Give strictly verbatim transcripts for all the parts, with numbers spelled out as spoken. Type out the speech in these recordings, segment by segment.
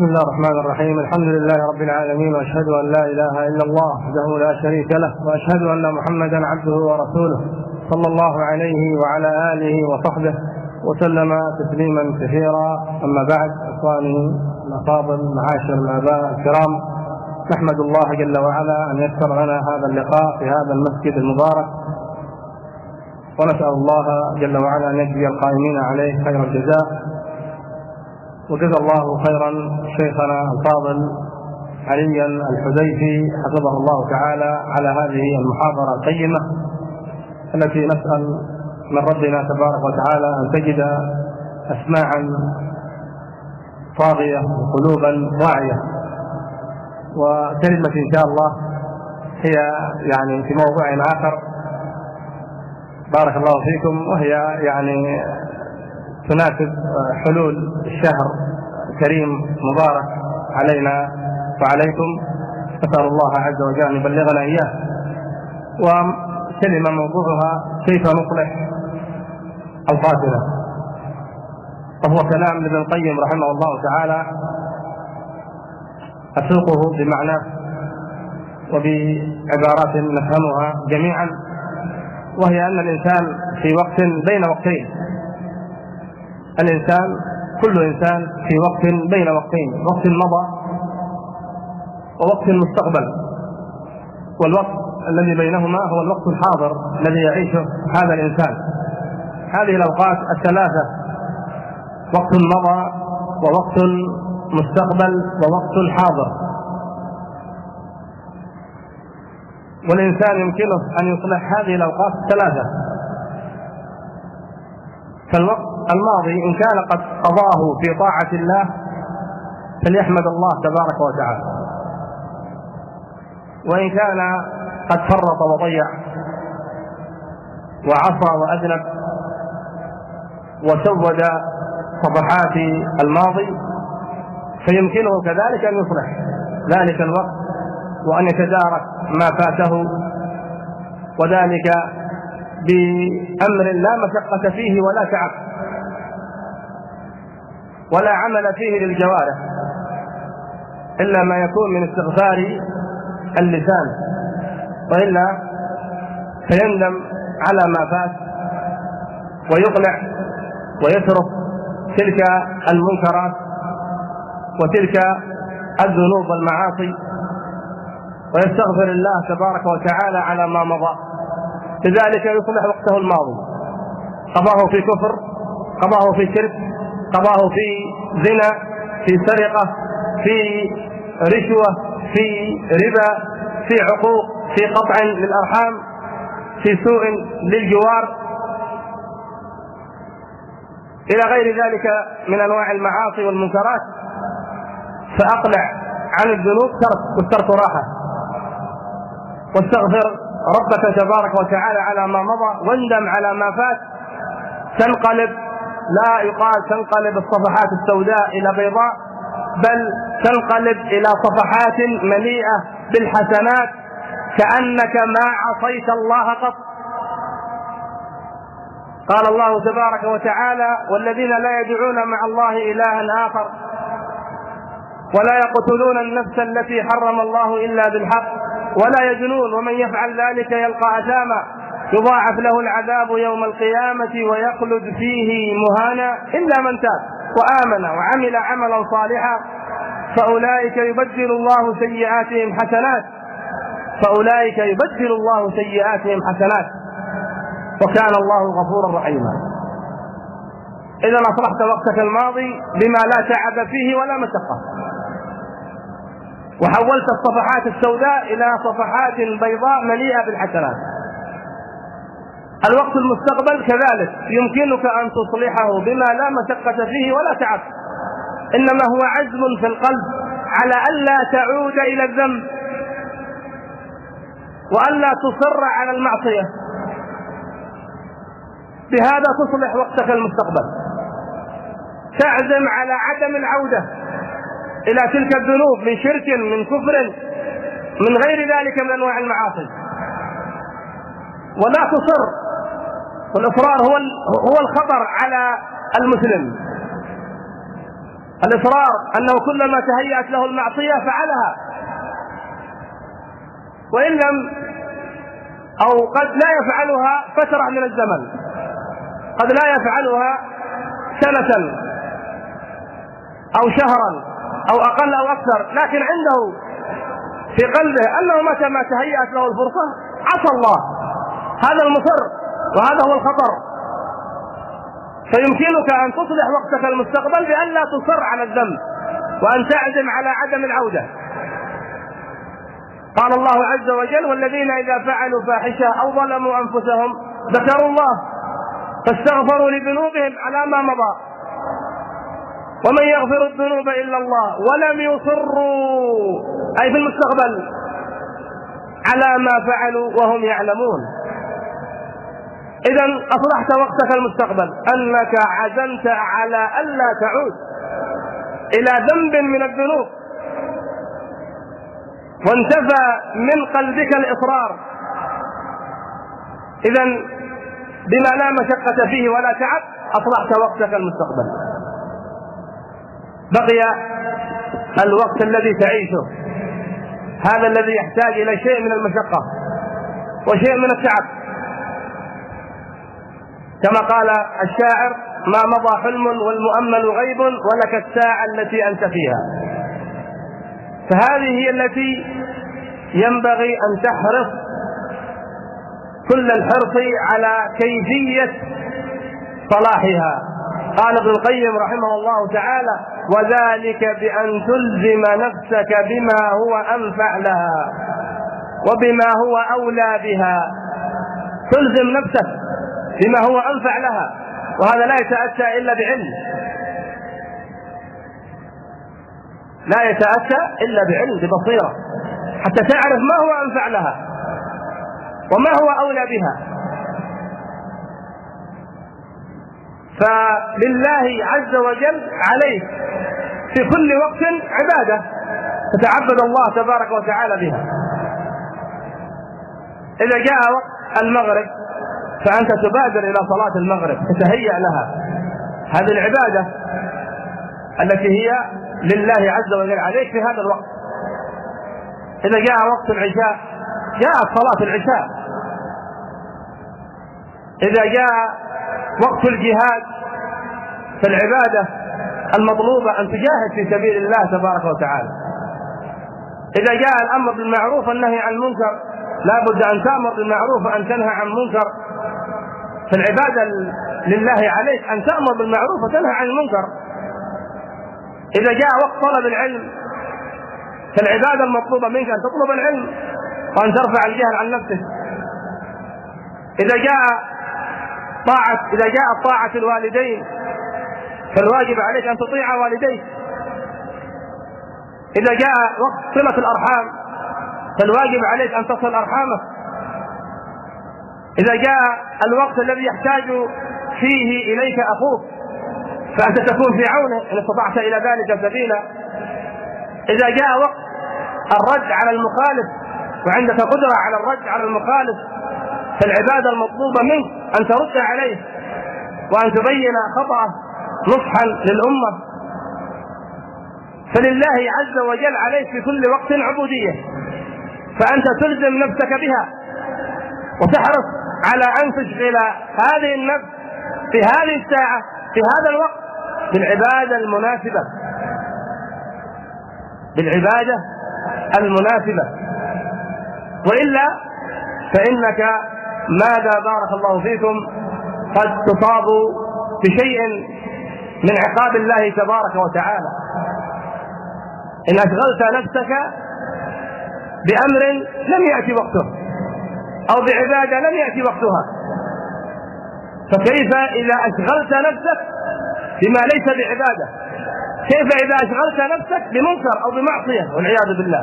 بسم الله الرحمن الرحيم. الحمد لله رب العالمين، وأشهد أن لا إله إلا الله وحده لا شريك له، وأشهد أن محمدا عبده ورسوله صلى الله عليه وعلى آله وصحبه وسلم تسليما كثيرا. أما بعد، إخواني الأفاضل معاشر الآباء الكرام، نحمد الله جل وعلا أن يسر لنا هذا اللقاء في هذا المسجد المبارك، ونسأل الله جل وعلا أن يجزي القائمين عليه خير الجزاء. وجزا الله خيرا شيخنا الفاضل عليا الحذيفي حفظه الله تعالى على هذه المحاضرة القيمة التي نسأل من ربنا تبارك وتعالى أن تجد أسماعا طاغية وقلوبا واعية. وكلمة إن شاء الله هي يعني في موضوع آخر، بارك الله فيكم، وهي يعني تناسب حلول الشهر الكريم مبارك علينا وعليكم، نسأل الله عز وجل أن يبلغنا إياه. وكلمة موضوعها كيف نصلح أوقاتنا، وهو كلام ابن القيم رحمه الله تعالى أسوقه بمعناه وبعبارات نفهمها جميعا، وهي أن الإنسان في وقت بين وقتين. الإنسان كل إنسان في وقت بين وقتين، وقت مضى ووقت المستقبل، والوقت الذي بينهما هو الوقت الحاضر الذي يعيشه هذا الإنسان. هذه الأوقات الثلاثة، وقت مضى ووقت مستقبل ووقت حاضر، والإنسان يمكنه أن يصلح هذه الأوقات الثلاثة. فالوقت الماضي إن كان قد قضاه في طاعة الله فليحمد الله تبارك وتعالى، وإن كان قد فرط وضيع وعصى وأذنب وسود صفحات الماضي فيمكنه كذلك أن يصلح ذلك الوقت وأن يتدارك ما فاته، وذلك بأمر لا مشقة فيه ولا تعب ولا عمل فيه للجوارح إلا ما يكون من استغفار اللسان، وإلا فيندم على ما فات ويقلع ويترك تلك المنكرات وتلك الذنوب والمعاصي ويستغفر الله تبارك وتعالى على ما مضى. لذلك يصلح وقته الماضي، قضاه في كفر، قضاه في شرك، قضاه في زنا، في سرقة، في رشوة، في ربا، في عقوق، في قطع للأرحام، في سوء للجوار، إلى غير ذلك من أنواع المعاصي والمنكرات. فأقلع عن الذنوب والترك راحة، واستغفر ربك تبارك وتعالى على ما مضى، واندم على ما فات. تنقلب، لا يقال تنقلب الصفحات السوداء إلى بيضاء، بل تنقلب إلى صفحات مليئة بالحسنات كأنك ما عصيت الله قط. قال الله تبارك وتعالى: والذين لا يدعون مع الله إلها آخر ولا يقتلون النفس التي حرم الله إلا بالحق ولا يزنون ومن يفعل ذلك يلقى أثاما يضاعف له العذاب يوم القيامة ويخلد فيه مهانا إلا من تاب وآمن وعمل عملا صالحا فأولئك يبدل الله سيئاتهم حسنات فأولئك يبدل الله سيئاتهم حسنات وكان الله غفورا رحيما. إذا أصلحت وقتك الماضي بما لا تعب فيه ولا مشقة، وحولت الصفحات السوداء إلى صفحات بيضاء مليئة بالحسنات. الوقت المستقبل كذلك يمكنك أن تصلحه بما لا مشقة فيه ولا تعب، إنما هو عزم في القلب على ألا تعود إلى الذنب وألا تصر على المعصية. بهذا تصلح وقتك المستقبل، تعزم على عدم العودة إلى تلك الذنوب من شرك، من كفر، من غير ذلك من أنواع المعاصي، ولا تصر. والإصرار هو هو الخطر على المسلم. الإصرار أنه كلما تهيأت له المعصية فعلها، وإن لم أو قد لا يفعلها فترة من الزمن، قد لا يفعلها سنة أو شهرا أو أقل أو أكثر، لكن عنده في قلبه أنه متى ما تهيأت له الفرصة عصى الله. هذا المصر وهذا هو الخطر. فيمكنك أن تصلح وقتك المستقبل بأن لا تصر على الذنب وأن تعزم على عدم العودة. قال الله عز وجل: والذين إذا فعلوا فاحشة أو ظلموا أنفسهم ذكروا الله فاستغفروا لذنوبهم على ما مضى ومن يغفر الذنوب إلا الله ولم يصروا، أي في المستقبل، على ما فعلوا وهم يعلمون. إذن أصلحت وقتك المستقبل أنك عزمت على ألا تعود إلى ذنب من الذنوب، وانتفى من قلبك الإصرار. إذن بما لا مشقة فيه ولا تعب أصلحت وقتك المستقبل. بقي الوقت الذي تعيشه، هذا الذي يحتاج إلى شيء من المشقة وشيء من التعب. كما قال الشاعر: ما مضى حلم والمؤمل غيب ولك الساعة التي أنت فيها. فهذه هي التي ينبغي أن تحرص كل الحرص على كيفية صلاحها. قال ابن القيم رحمه الله تعالى: وذلك بأن تلزم نفسك بما هو أنفع لها وبما هو أولى بها. تلزم نفسك بما هو أنفع لها، وهذا لا يتأتى إلا بعلم، لا يتأتى إلا بعلم ببصيرة، حتى تعرف ما هو أنفع لها وما هو أولى بها. فلله عز وجل عليك في كل وقت عبادة تتعبد الله تبارك وتعالى بها. إذا جاء وقت المغرب فأنت تبادر إلى صلاة المغرب، تتهيأ لها. هذه العبادة التي هي لله عز وجل عليك في هذا الوقت. إذا جاء وقت العشاء جاءت صلاة العشاء. إذا جاء وقت الجهاد فالعبادة المطلوبة أن تجاهد في سبيل الله تبارك وتعالى. إذا جاء الأمر بالمعروف والنهي عن المنكر لا بد أن تأمر بالمعروف وأن تنهى عن المنكر. فالعبادة لله عليك أن تأمر بالمعروف وتنهى عن المنكر. إذا جاء وقت طلب العلم فالعبادة المطلوبة منك أن تطلب العلم وأن ترفع الجهل عن نفسك. إذا جاء طاعة إذا جاءت طاعة الوالدين فالواجب عليك أن تطيع والديك. إذا جاء وقت صلة الأرحام فالواجب عليك أن تصل أرحامك. إذا جاء الوقت الذي يحتاج فيه إليك أخوك فأنت تكون في عونه إن استطعت إلى ذلك سبيلا. إذا جاء وقت الرد على المخالف وعندك قدرة على الرد على المخالف فالعبادة المطلوبة منك أن ترد عليه وأن تبين خطأه نصحا للأمة. فلله عز وجل عليك في كل وقت عبودية، فأنت تلزم نفسك بها وتحرص على أن تشغل هذه النفس في هذه الساعة في هذا الوقت بالعبادة المناسبة بالعبادة المناسبة وإلا فإنك ماذا بارك الله فيكم قد تصاب بشيء من عقاب الله تبارك وتعالى إن أشغلت نفسك بأمر لم يأتي وقته أو بعبادة لم يأتي وقتها. فكيف إذا أشغلت نفسك بما ليس بعبادة؟ كيف إذا أشغلت نفسك بمنكر أو بمعصية والعياذ بالله؟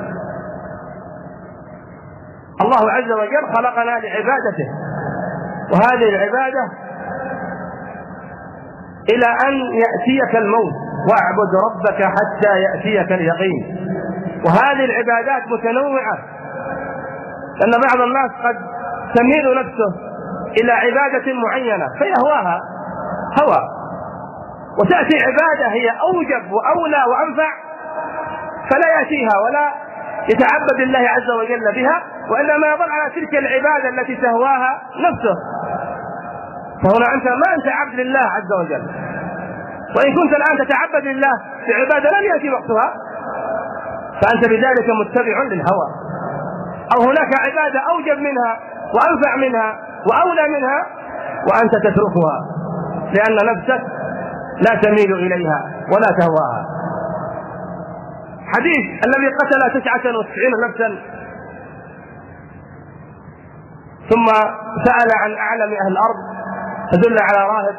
الله عز وجل خلقنا لعبادته، وهذه العبادة إلى أن يأتيك الموت واعبد ربك حتى يأتيك اليقين. وهذه العبادات متنوعة لأن بعض الناس قد تميل نفسه إلى عبادة معينة فيهواها هوى وتأتي عبادة هي أوجب وأولى وأنفع فلا يأتيها ولا يتعبد الله عز وجل بها، وإنما يظل على تلك العبادة التي تهواها نفسه. فهنا أنت ما أنت عبد لله عز وجل، وإن كنت الآن تتعبد لله بعبادة لم يأتي وقتها فأنت بذلك متبع للهوى. أو هناك عبادة أوجب منها وأنفع منها وأولى منها وأنت تتركها لأن نفسك لا تميل إليها ولا تهواها. حديث الذي قتل تسعة وتسعين نفسا ثم سأل عن أعلم أهل الأرض فدل على راهب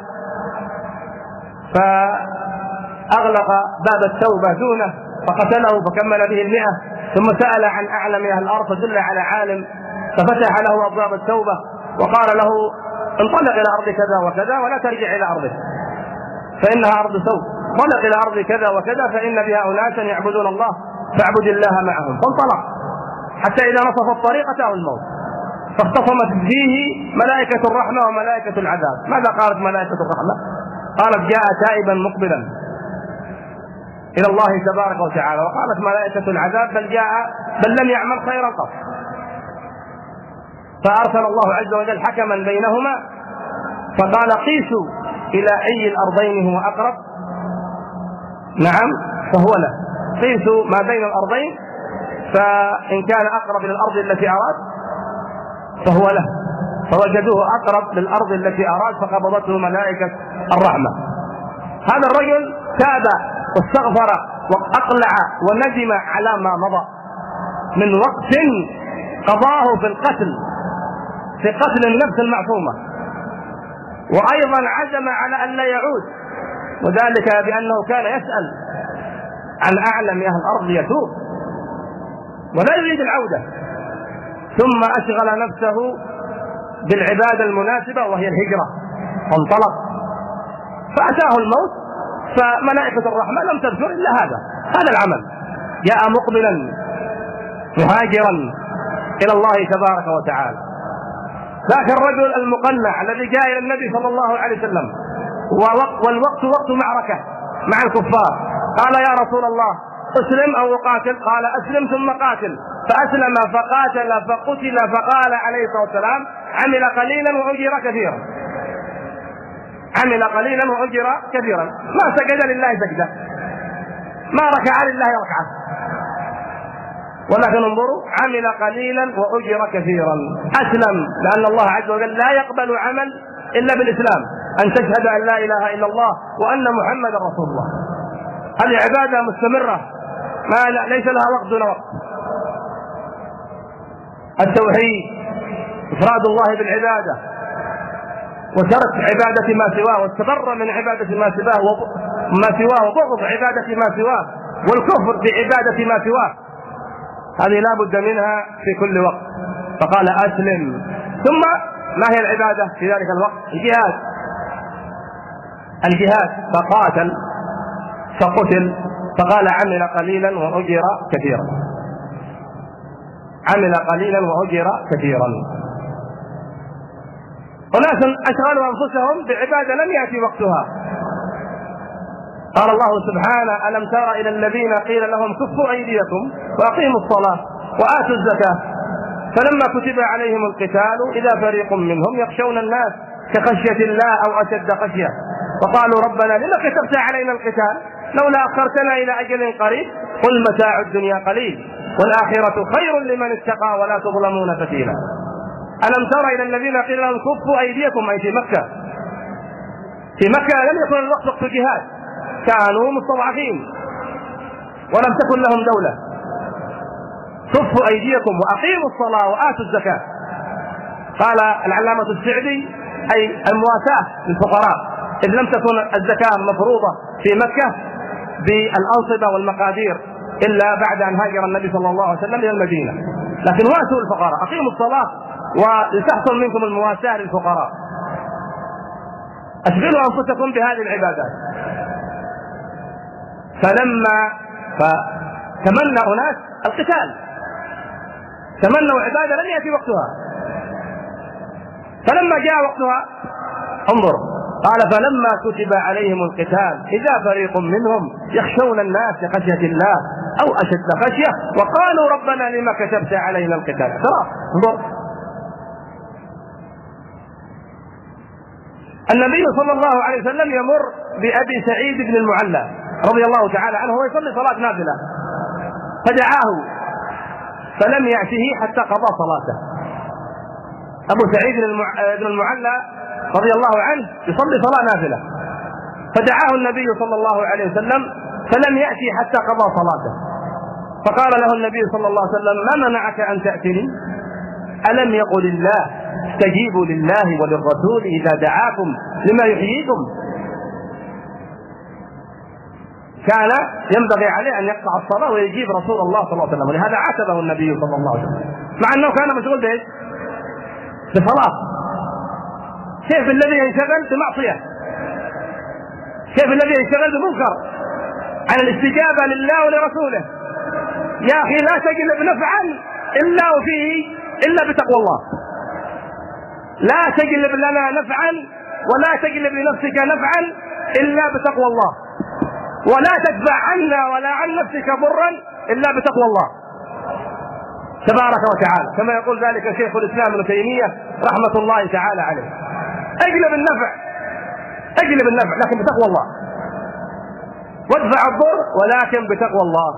فأغلق باب التوبة دونه فقتله فكمل به المئة، ثم سأل عن أعلم أهل الأرض فدل على عالم ففتح له أبواب التوبة وقال له انطلق إلى أرض كذا وكذا ولا ترجع إلى أرضه فإنها أرض سوء، انطلق إلى أرض كذا وكذا فإن بها أناسا يعبدون الله فاعبد الله معهم. فانطلق حتى إذا نصف الطريق أتاه الموت فاختصمت فيه ملائكة الرحمة وملائكة العذاب. ماذا قالت ملائكة الرحمة؟ قالت جاء تائبا مقبلا إلى الله تبارك وتعالى، وقالت ملائكة العذاب بل جاء بل لم يعمل خيرا قط. فأرسل الله عز وجل حكما بينهما فقال قيسوا إلى أي الأرضين هو أقرب، نعم فهو له، قيسوا ما بين الأرضين فإن كان أقرب إلى الأرض التي أراد فهو له، فوجدوه أقرب للأرض التي أراد فقبضته ملائكة الرحمة. هذا الرجل تاب واستغفر وأقلع وندم على ما مضى من وقت قضاه في القتل في قتل النفس المعصومة، وأيضا عزم على أن لا يعود، وذلك بأنه كان يسأل عن أعلم أهل الأرض يتوب ولا يريد العودة، ثم أشغل نفسه بالعبادة المناسبة وهي الهجرة فانطلق فأتاه الموت فملائكة الرحمة لم تذكر إلا هذا هذا العمل، جاء مقبلا مهاجرا إلى الله تبارك وتعالى. ذاك الرجل المقنع الذي جاء إلى النبي صلى الله عليه وسلم والوقت وقت معركة مع الكفار، قال يا رسول الله اسلم أو أقاتل؟ قال أسلم ثم قاتل، فأسلم فقاتل فقتل، فقال عليه الصلاة والسلام عمل قليلا وأجر كثيرا، عمل قليلا وأجر كثيرا، ما سجد لله سجدة، ما ركع لله ركعة، ولكن انظروا عمل قليلا وأجر كثيرا، أسلم لأن الله عز وجل لا يقبل عمل إلا بالإسلام، أن تشهد أن لا إله إلا الله وأن محمد رسول الله. هذه عبادة مستمرة ما ليس لها وقت دون وقت. التوحيد إفراد الله بالعبادة وترك عبادة ما سواه واستبر من عبادة ما سواه وما سواه وبغض عبادة ما سواه والكفر بعبادة ما سواه، هذه لا بد منها في كل وقت. فقال أسلم، ثم ما هي العبادة في ذلك الوقت؟ الجهاد، الجهاد فقاتل فقتل، فقال عمل قليلا وأجر كثيرا، عمل قليلا وأجر كثيرا. أناس أشغلوا أنفسهم بعبادة لم يأتي وقتها. قال الله سبحانه ألم تر إلى الذين قيل لهم كفوا أيديكم وأقيموا الصلاة وآتوا الزكاة فلما كتب عليهم القتال إذا فريق منهم يخشون الناس كخشية الله أو أشد خشية وقالوا ربنا لما كتبت علينا القتال لولا أخرتنا إلى أجل قريب قل متاع الدنيا قليل والآخرة خير لمن اتقى ولا تظلمون فتيلا. ألم تر إلى الذين قيل لهم كفوا أيديكم، أي في مكة، في مكة لم يكن الوقت وقت جهاد، كانوا مستضعفين ولم تكن لهم دولة. كفوا أيديكم وأقيموا الصلاة وآتوا الزكاة. قال العلامة السعدي أي المواساة للفقراء، إذ لم تكن الزكاة مفروضة في مكة بالأنصبة والمقادير إلا بعد أن هاجر النبي صلى الله عليه وسلم إلى المدينة، لكن واسوا الفقراء، أقيموا الصلاة ولتحصل منكم المواساة للفقراء، أشغلوا أنفسكم بهذه العبادات. فلما فتمنى أناس القتال، تمنوا عبادة لم يأتي وقتها، فلما جاء وقتها انظر قال فلما كتب عليهم القتال إذا فريق منهم يخشون الناس لخشية الله أو أشد خشية وقالوا ربنا لما كتبت علينا القتال. انظر النبي صلى الله عليه وسلم يمر بأبي سعيد بن المعلى رضي الله تعالى عنه ويصلي صلاة نافلة فدعاه فلم يأته حتى قضى صلاته. أبو سعيد بن المعلى رضي الله عنه يصلي صلاة نافلة فدعاه النبي صلى الله عليه وسلم فلم يأتي حتى قضى صلاته فقال له النبي صلى الله عليه وسلم ما منعك أن تأتني؟ ألم يقل الله استجيبوا لله وللرسول إذا دعاكم لما يحييكم؟ كان ينبغي عليه أن يقطع الصلاة ويجيب رسول الله صلى الله عليه وسلم ولهذا عاتبه النبي صلى الله عليه وسلم مع أنه كان مشغول به بصلاة. كيف الذي ينشغل بمعصية؟ كيف الذي ينشغل بمنكر عن الاستجابة لله ولرسوله؟ يا أخي لا تجلب نفعا إلا وفيه إلا بتقوى الله. لا تجلب لنا نفعا ولا تجلب لنفسك نفعا إلا بتقوى الله ولا تدفع عنا ولا عن نفسك ضرا إلا بتقوى الله تبارك وتعالى كما يقول ذلك شيخ الإسلام ابن تيمية رحمة الله تعالى عليه. اجلب النفع اجلب النفع لكن بتقوى الله وادفع الضر ولكن بتقوى الله.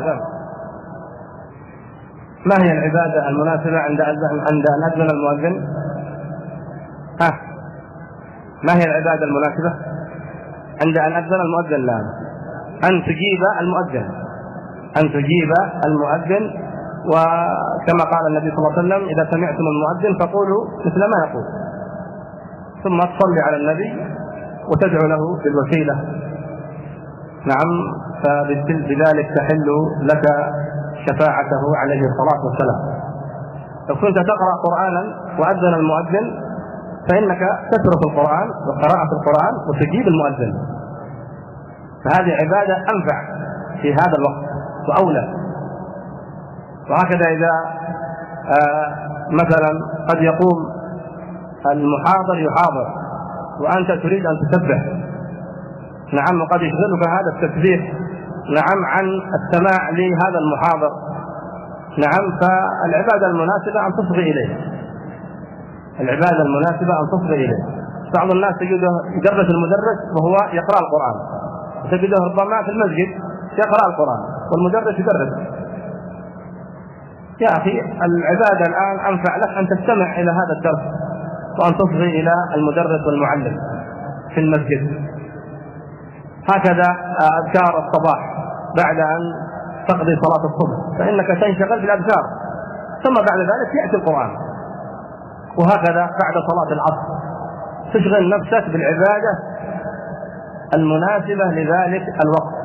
ما هي العبادة المناسبة عند عند أن أذن المؤذن؟ ها ما هي العبادة المناسبة عند أن أذن المؤذن؟ لا أن تجيب المؤذن أن تجيب المؤذن وكما قال النبي صلى الله عليه وسلم إذا سمعتم المؤذن فقولوا مثل ما يقول ثم تصلي على النبي وتدعو له بالوسيلة. نعم فبذلك تحل لك شفاعته عليه الصلاة والسلام. لو كنت تقرأ قرآنا وأذن المؤذن فإنك تترك القرآن وقراءة القرآن وتجيب المؤذن فهذه عبادة أنفع في هذا الوقت وأولى. وهكذا إذا آه مثلا قد يقوم المحاضر يحاضر وأنت تريد أن تسبح نعم وقد يشغلك هذا التسبيح نعم عن السماع لهذا المحاضر نعم فالعبادة المناسبة أن تصغي إليه العبادة المناسبة أن تصغي إليه. بعض الناس تجده يدرس المدرس وهو يقرأ القرآن تجده ربما في المسجد يقرأ القرآن والمدرس يدرس. يا أخي العبادة الآن أنفع لك أن تستمع إلى هذا الدرس وأن تصغي إلى المدرس والمعلم في المسجد. هكذا أذكار الصباح بعد أن تقضي صلاة الصبح فإنك تنشغل في الأذكار ثم بعد ذلك يأتي القرآن. وهكذا بعد صلاة العصر تشغل نفسك بالعبادة المناسبة لذلك الوقت.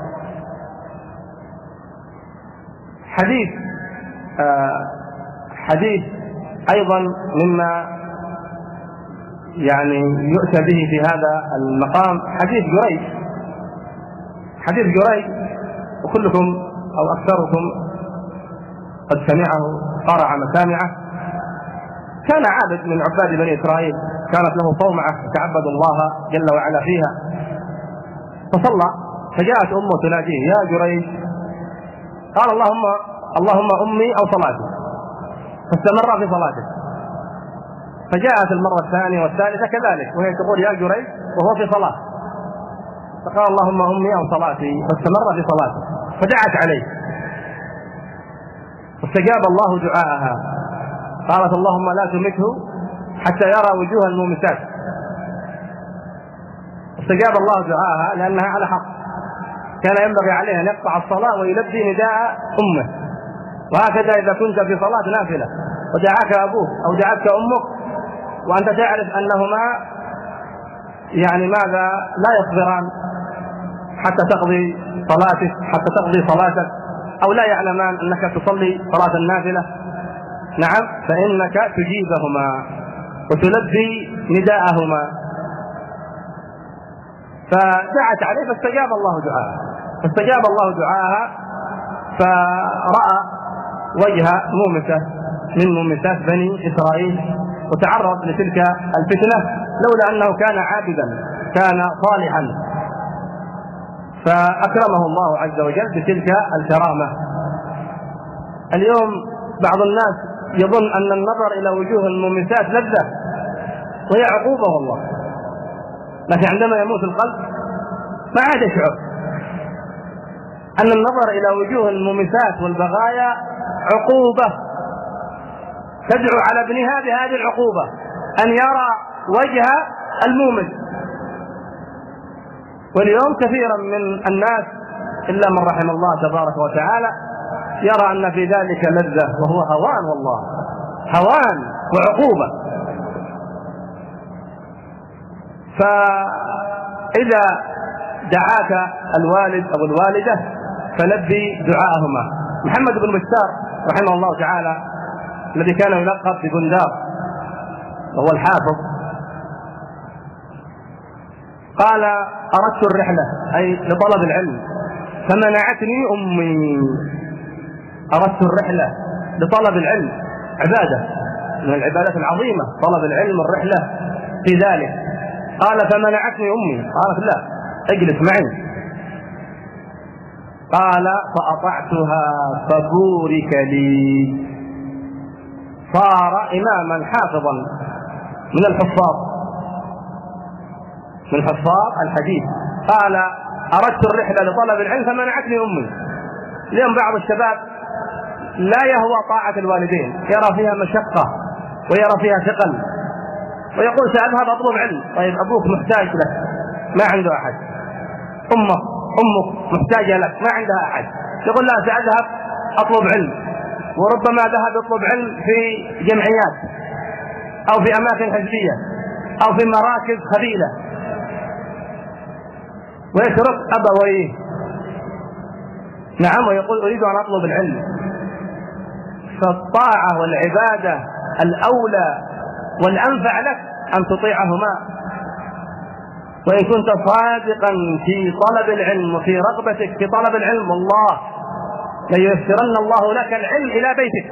حديث آه حديث أيضا مما يعني يؤتى به في هذا المقام حديث جريج حديث جريج وكلكم أو أكثركم قد سمعه قرع مسامعه. كان عابد من عباد بني إسرائيل كانت له صومعة يتعبد الله جل وعلا فيها فصلى فجاءت أمه تناديه يا جريج قال اللهم اللهم أمي أو صلاتي فاستمر في صلاته فجاءت المرة الثانية والثالثة كذلك وهي تقول يا جريج وهو في صلاة فقال اللهم أمي أو صلاتي فاستمر في صلاته فدعت عليه واستجاب الله دعاءها قالت اللهم لا تمته حتى يرى وجوه المومسات استجاب الله دعاءها لأنها على حق. كان ينبغي عليه أن يقطع الصلاة ويلبي نداء أمه. وهكذا إذا كنت في صلاة نافلة ودعاك أبوك أو دعاك أمك وأنت تعرف أنهما يعني ماذا لا يصبران حتى تقضي صلاتك حتى تقضي صلاتك أو لا يعلمان أنك تصلي صلاة النافلة نعم فإنك تجيبهما وتلبي نداءهما. فدعت عليه فاستجاب الله دعاءها فاستجاب الله دعاءها فرأى وجه مومسة من مومسات بني إسرائيل وتعرض لتلك الفتنة لولا أنه كان عابدا كان صالحا، فأكرمه الله عز وجل بتلك الكرامة. اليوم بعض الناس يظن أن النظر إلى وجوه المومسات لذة وهي عقوبة والله، لكن عندما يموت القلب ما عاد يشعر أن النظر إلى وجوه المومسات والبغايا عقوبة تدعو على ابنها بهذه العقوبة، أن يرى وجه المومس. واليوم كثيرا من الناس إلا من رحم الله تبارك وتعالى يرى أن في ذلك لذة، وهو هوان والله، هوان وعقوبة. فإذا دعاك الوالد أو الوالدة فلبي دعاءهما. محمد بن بشار رحمه الله تعالى الذي كان يلقب ببندار وهو الحافظ قال: أردت الرحلة أي لطلب العلم فمنعتني أمي. أردت الرحلة لطلب العلم، عبادة من العبادات العظيمة طلب العلم، الرحلة في ذلك. قال: فمنعتني أمي. قالت: لا، اجلس معي. قال: فأطعتها فبورك لي. صار إماما حافظا من الحفاظ من حفاظ الحديث. قال: أردت الرحلة لطلب العلم فمنعتني أمي. اليوم بعض الشباب لا يهوى طاعة الوالدين، يرى فيها مشقة ويرى فيها ثقل، ويقول: سأذهب أطلب علم. طيب أبوك محتاج لك، ما عنده أحد. أمك أمك محتاجة لك، ما عندها أحد. يقول: لا، سأذهب أطلب علم. وربما ذهب يطلب علم في جمعيات أو في أماكن حزبية أو في مراكز خبيلة، ويترك أبويه. نعم، ويقول: أريد أن أطلب العلم. فالطاعة والعبادة الأولى والأنفع لك أن تطيعهما. وإن كنت صادقا في طلب العلم وفي رغبتك في طلب العلم، والله لييسرن الله لك العلم إلى بيتك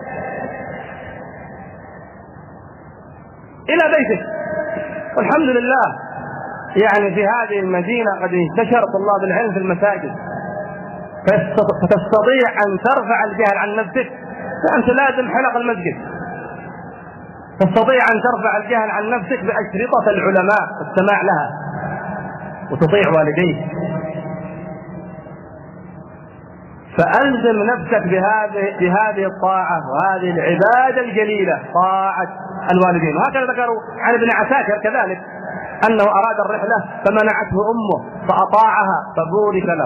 إلى بيتك. والحمد لله يعني في هذه المدينة قد انتشر طلاب العلم في المساجد، فتستطيع أن ترفع الجهل عن نفسك، فأنت لازم حلق المسجد. تستطيع أن ترفع الجهل عن نفسك بأشرطة العلماء والسماع لها، وتطيع والديك. فألزم نفسك بهذه بهذه الطاعة وهذه العبادة الجليلة، طاعة الوالدين. وهكذا ذكروا عن ابن عساكر كذلك أنه أراد الرحلة فمنعته أمه فأطاعها فبورك له.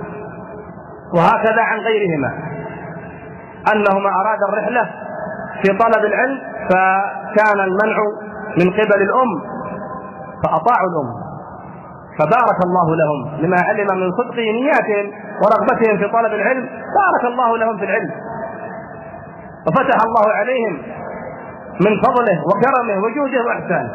وهكذا عن غيرهما أنهما أراد الرحلة في طلب العلم فكان المنع من قبل الأم فأطاعوا الأم فبارك الله لهم لما علم من صدق نياتهم ورغبتهم في طلب العلم. بارك الله لهم في العلم وفتح الله عليهم من فضله وكرمه وجوده وإحسانه.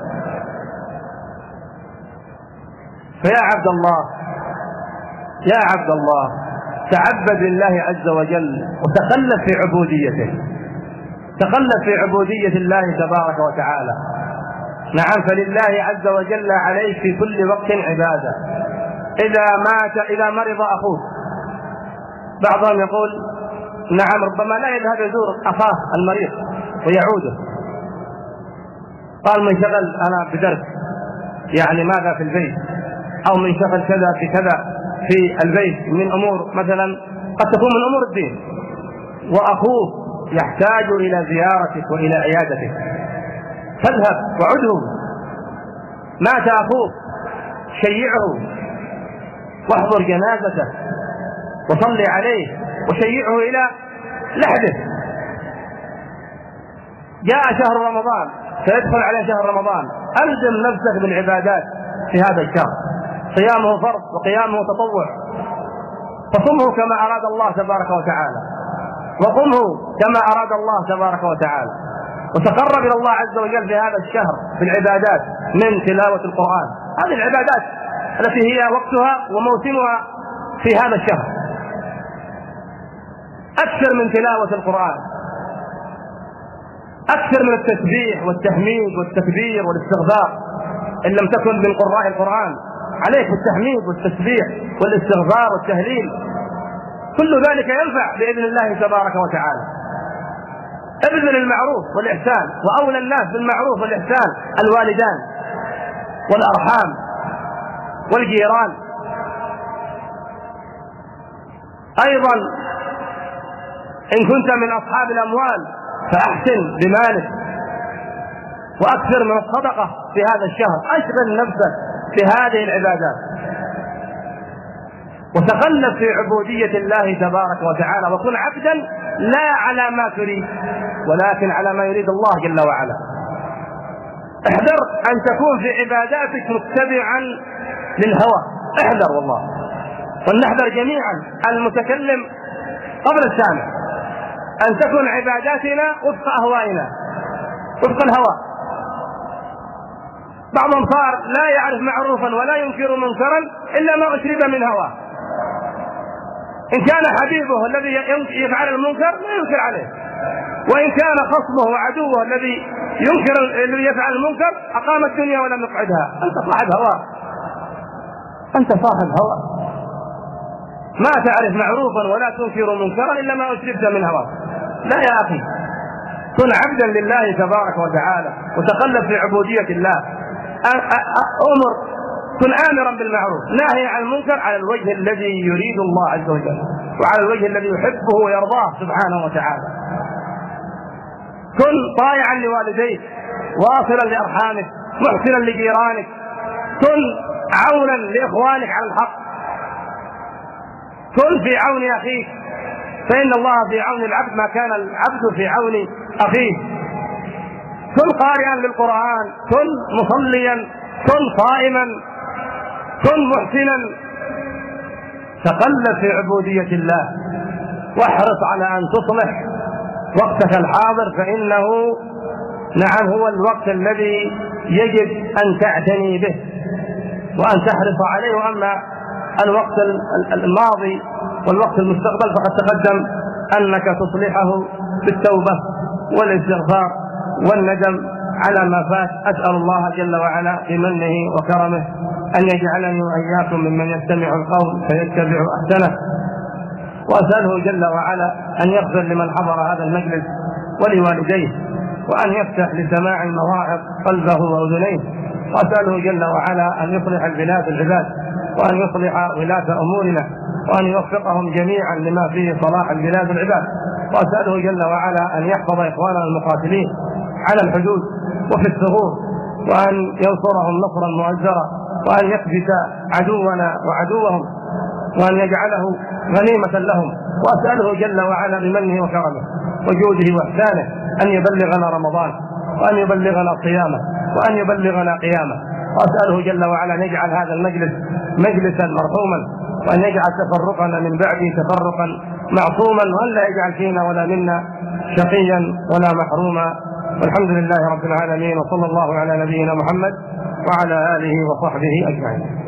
فيا عبد الله يا عبد الله تعبد لله عز وجل وتخلف في عبوديته، تخلف في عبودية الله تبارك وتعالى. نعم، فلله عز وجل عليك في كل وقت عبادة. إذا مات إذا مرض أخوك، بعضهم يقول نعم ربما لا يذهب يزور أخاه المريض ويعوده، قال منشغل أنا بدرس يعني ماذا في البيت، أو منشغل كذا في كذا في البيت من أمور مثلا قد تكون من أمور الدين، وأخوه يحتاج إلى زيارتك وإلى عيادتك، فاذهب وعده. مات أخوك شيعه واحضر جنازته وصلي عليه وشيعه إلى لحده. جاء شهر رمضان سيدخل عليه شهر رمضان، ألزم نفسك بالعبادات في هذا الشهر، صيامه فرض وقيامه تطوع، فصمه كما أراد الله تبارك وتعالى، وقمه كما أراد الله تبارك وتعالى، وتقرب إلى الله عز وجل في هذا الشهر بالعبادات من تلاوة القرآن. هذه العبادات التي هي وقتها وموسمها في هذا الشهر، أكثر من تلاوة القرآن، أكثر من التسبيح والتحميد والتكبير والاستغفار، إن لم تكن من قراء القرآن، عليك بالتحميد والتسبيح والاستغفار والتهليل، كل ذلك ينفع بإذن الله تبارك وتعالى. ابذل المعروف والإحسان، وأولى الناس بالمعروف والإحسان الوالدان والأرحام والجيران. أيضا إن كنت من أصحاب الأموال فأحسن بمالك وأكثر من الصدقة في هذا الشهر، أشغل نفسك في هذه العبادات، وتخلف في عبودية الله تبارك وتعالى، وكن عبدا لا على ما تريد ولكن على ما يريد الله جل وعلا. احذر أن تكون في عباداتك متبعا للهوى، احذر والله، ولنحذر جميعا المتكلم قبل السامع، أن تكون عباداتنا وفق أهوائنا وفق الهوى. بعضهم صار لا يعرف معروفا ولا ينكر منكرا إلا ما أشرب من هواه. إن كان حبيبه الذي يفعل المنكر لا ينكر عليه، وإن كان خصمه وعدوه الذي ينكر الذي يفعل المنكر أقام الدنيا ولم يقعدها. أنت صاحب هوى، أنت صاحب هوى، ما تعرف معروفا ولا تنكر منكرا إلا ما أشربت من هواه. لا يا أخي، كن عبدا لله تبارك وتعالى وتخلف في عبودية الله. أمر، كن آمرا بالمعروف ناهي عن المنكر على الوجه الذي يريد الله عز وجل، وعلى الوجه الذي يحبه ويرضاه سبحانه وتعالى. كن طائعا لوالديك، واصلا لأرحامك، محسنا لجيرانك، كن عونا لإخوانك على الحق، كن في عون أخيك، فإن الله في عون العبد ما كان العبد في عون أخيه. كن قارئا للقرآن، كن مصليا، كن صائما، كن محسنا، تقلب في عبودية الله، واحرص على أن تصلح وقتك الحاضر، فإنه نعم هو الوقت الذي يجب أن تعتني به وأن تحرص عليه. وأما الوقت الماضي والوقت المستقبل فقد تقدم أنك تصلحه بالتوبة والاستغفار والندم على ما فات. أسأل الله جل وعلا بمنه وكرمه أن يجعلني وإياكم ممن يستمع القول فيتبع أحسنه، وأسأله جل وعلا أن يغفر لمن حضر هذا المجلس ولوالديه، وأن يفتح لسماع المواعظ قلبه وأذنيه، وأسأله جل وعلا أن يصلح البلاد العباد، وأن يصلح ولاة أمورنا، وأن يوفقهم جميعا لما فيه صلاح البلاد العباد. وأسأله جل وعلا أن يحفظ إخواننا المقاتلين على الحدود وفي الثغور، وأن ينصرهم نصرا مؤزرا، وأن يكبت عدونا وعدوهم، وأن يجعله غنيمة لهم. وأسأله جل وعلا بمنه وكرمه وجوده وإحسانه أن يبلغنا رمضان، وأن يبلغنا صيامه، وأن يبلغنا قيامه. وأسأله جل وعلا أن يجعل هذا المجلس مجلسا مرحوما، وأن يجعل تفرقنا من بعده تفرقا معصوما، وأن لا يجعل فينا ولا منا شقيا ولا محروما. والحمد لله رب العالمين، وصلى الله على نبينا محمد وعلى آله وصحبه أجمعين.